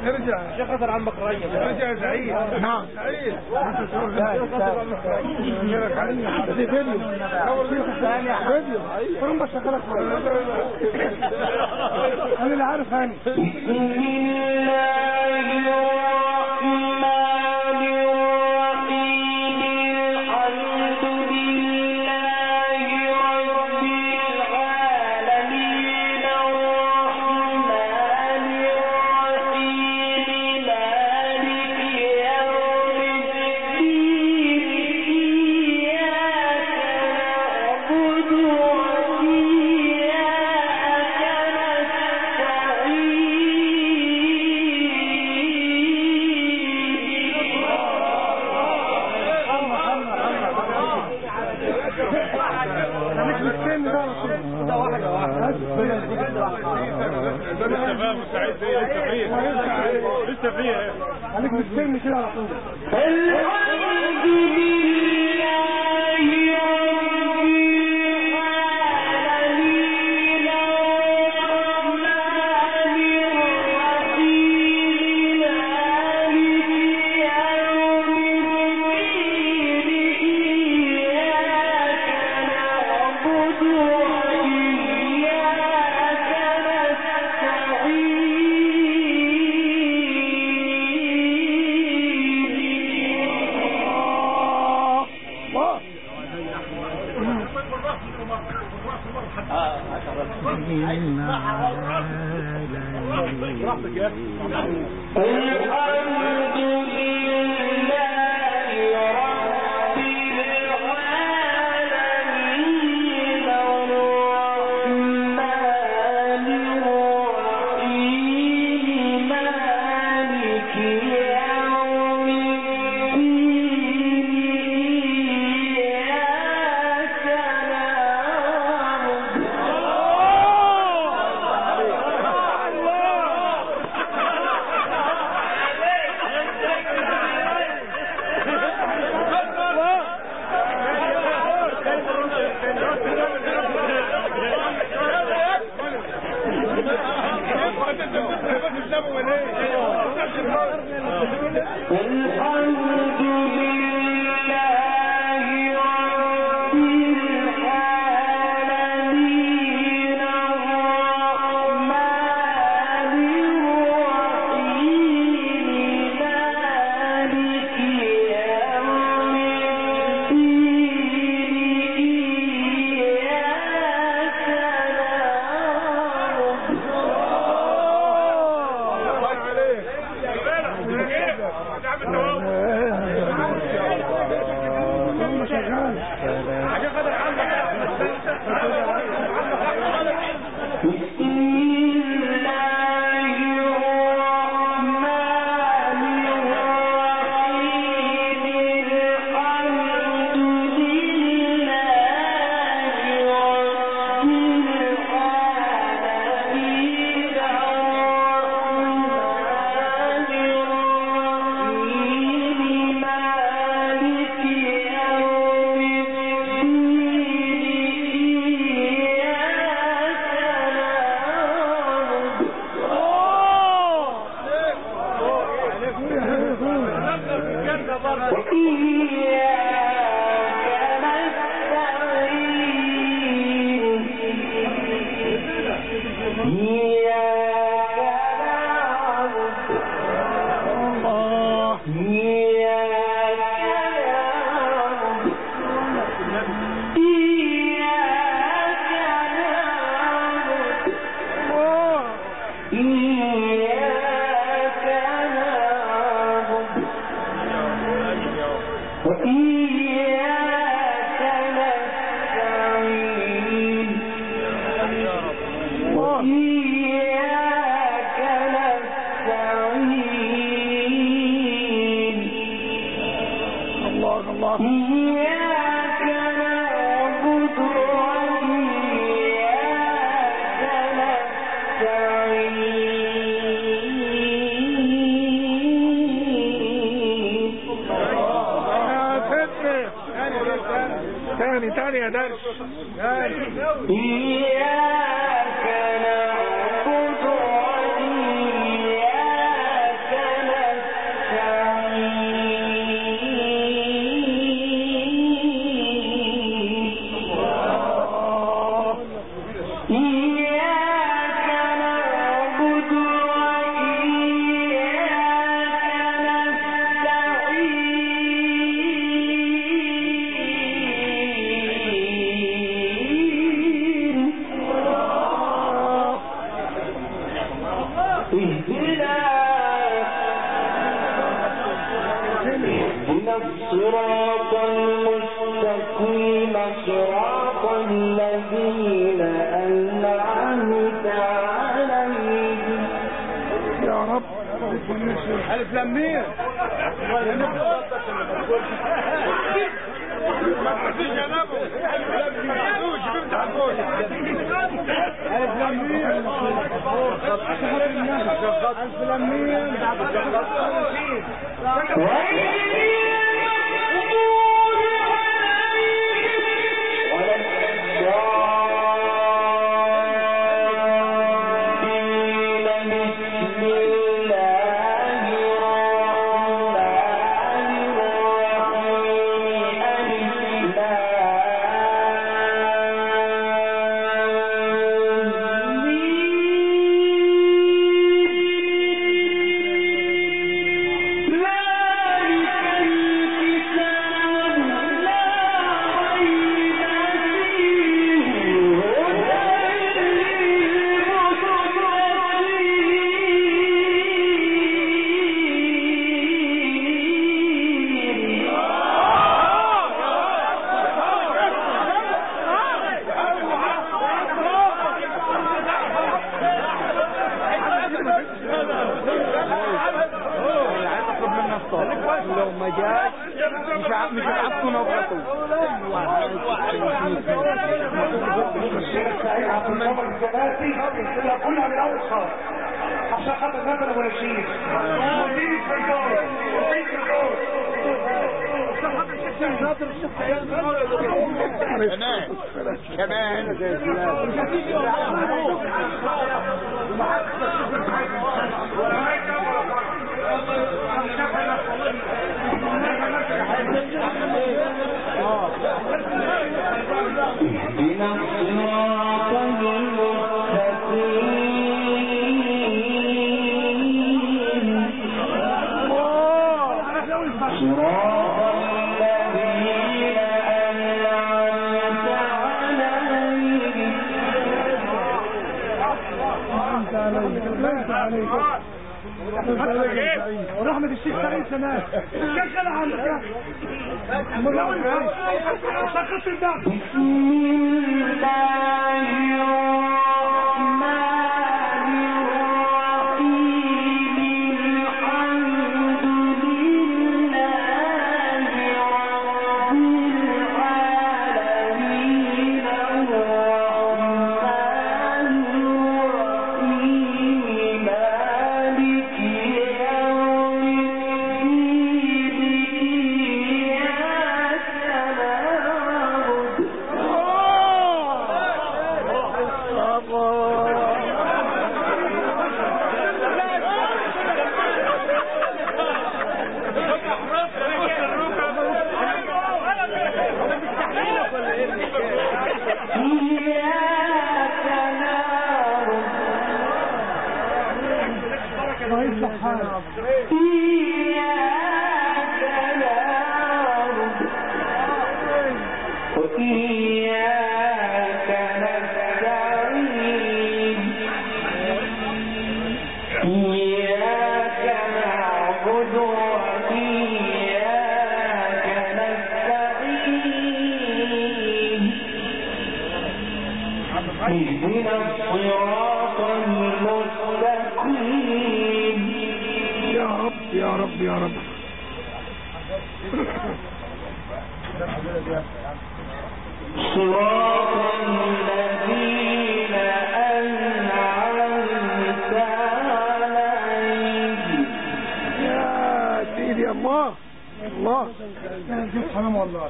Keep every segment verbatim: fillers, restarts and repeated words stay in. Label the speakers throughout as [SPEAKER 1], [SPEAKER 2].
[SPEAKER 1] ترجع
[SPEAKER 2] شيخ خطر عمك ريم
[SPEAKER 1] ترجع سعيد.
[SPEAKER 3] نعم
[SPEAKER 1] سعيد
[SPEAKER 3] دي فيديو فيديو فرم بشغلك انا اللي عارف هاني.
[SPEAKER 1] لسه فيها
[SPEAKER 3] عليك بالسن كده على طول.
[SPEAKER 1] تاني تاني يا درش
[SPEAKER 4] إياك نعبد وإياك
[SPEAKER 2] اهدنا الصراط المستقيم صراط الذين أنعمت عليهم.
[SPEAKER 3] يا رب.
[SPEAKER 1] ألف لام ميم. ما تحسيش يا نبو. ألف لام ميم. ألف لام ميم. لو ما جاش مش عارف مش عارفكم نوقفوا
[SPEAKER 3] كلها من اول خالص عشان خاطر نقدر ولا شيء وديك في الدور وديك في الدور
[SPEAKER 1] كمان
[SPEAKER 2] اهدنا الصراط المستقيم صراط الذين أنعمت عليهم.
[SPEAKER 3] ورحمة الشيخ سعيد سنان شغل عندك ملون سقط الدم.
[SPEAKER 2] بسم الله الرحمن الرحيم الحمد لله رب العالمين الرحمن الرحيم مالك يوم الدين إياك نعبد إياك نعبد
[SPEAKER 3] ما يصلح حالك.
[SPEAKER 2] إياك نعبد وإياك نستعين إياك نعبد وإياك نستعين اهدنا الصراط المستقيم.
[SPEAKER 3] يا رب يا رب يا رب.
[SPEAKER 2] صراط الذين أنعمت عليهم.
[SPEAKER 3] يا سيدي الله الله يا زيد حرام والله.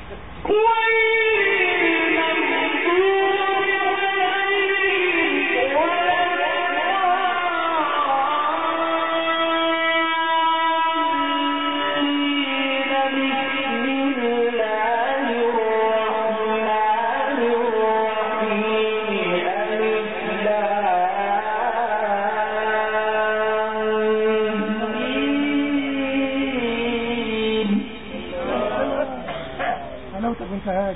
[SPEAKER 3] حلاوتك وانت هاجي.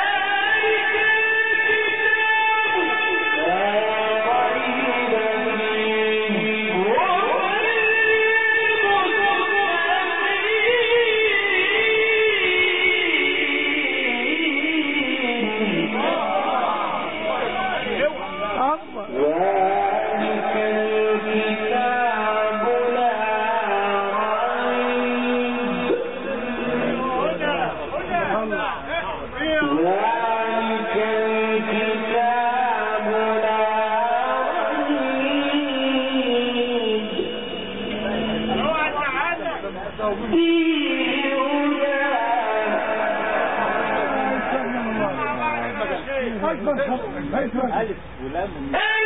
[SPEAKER 2] ذلك الكتاب لا ريب فيه
[SPEAKER 1] ألف ولام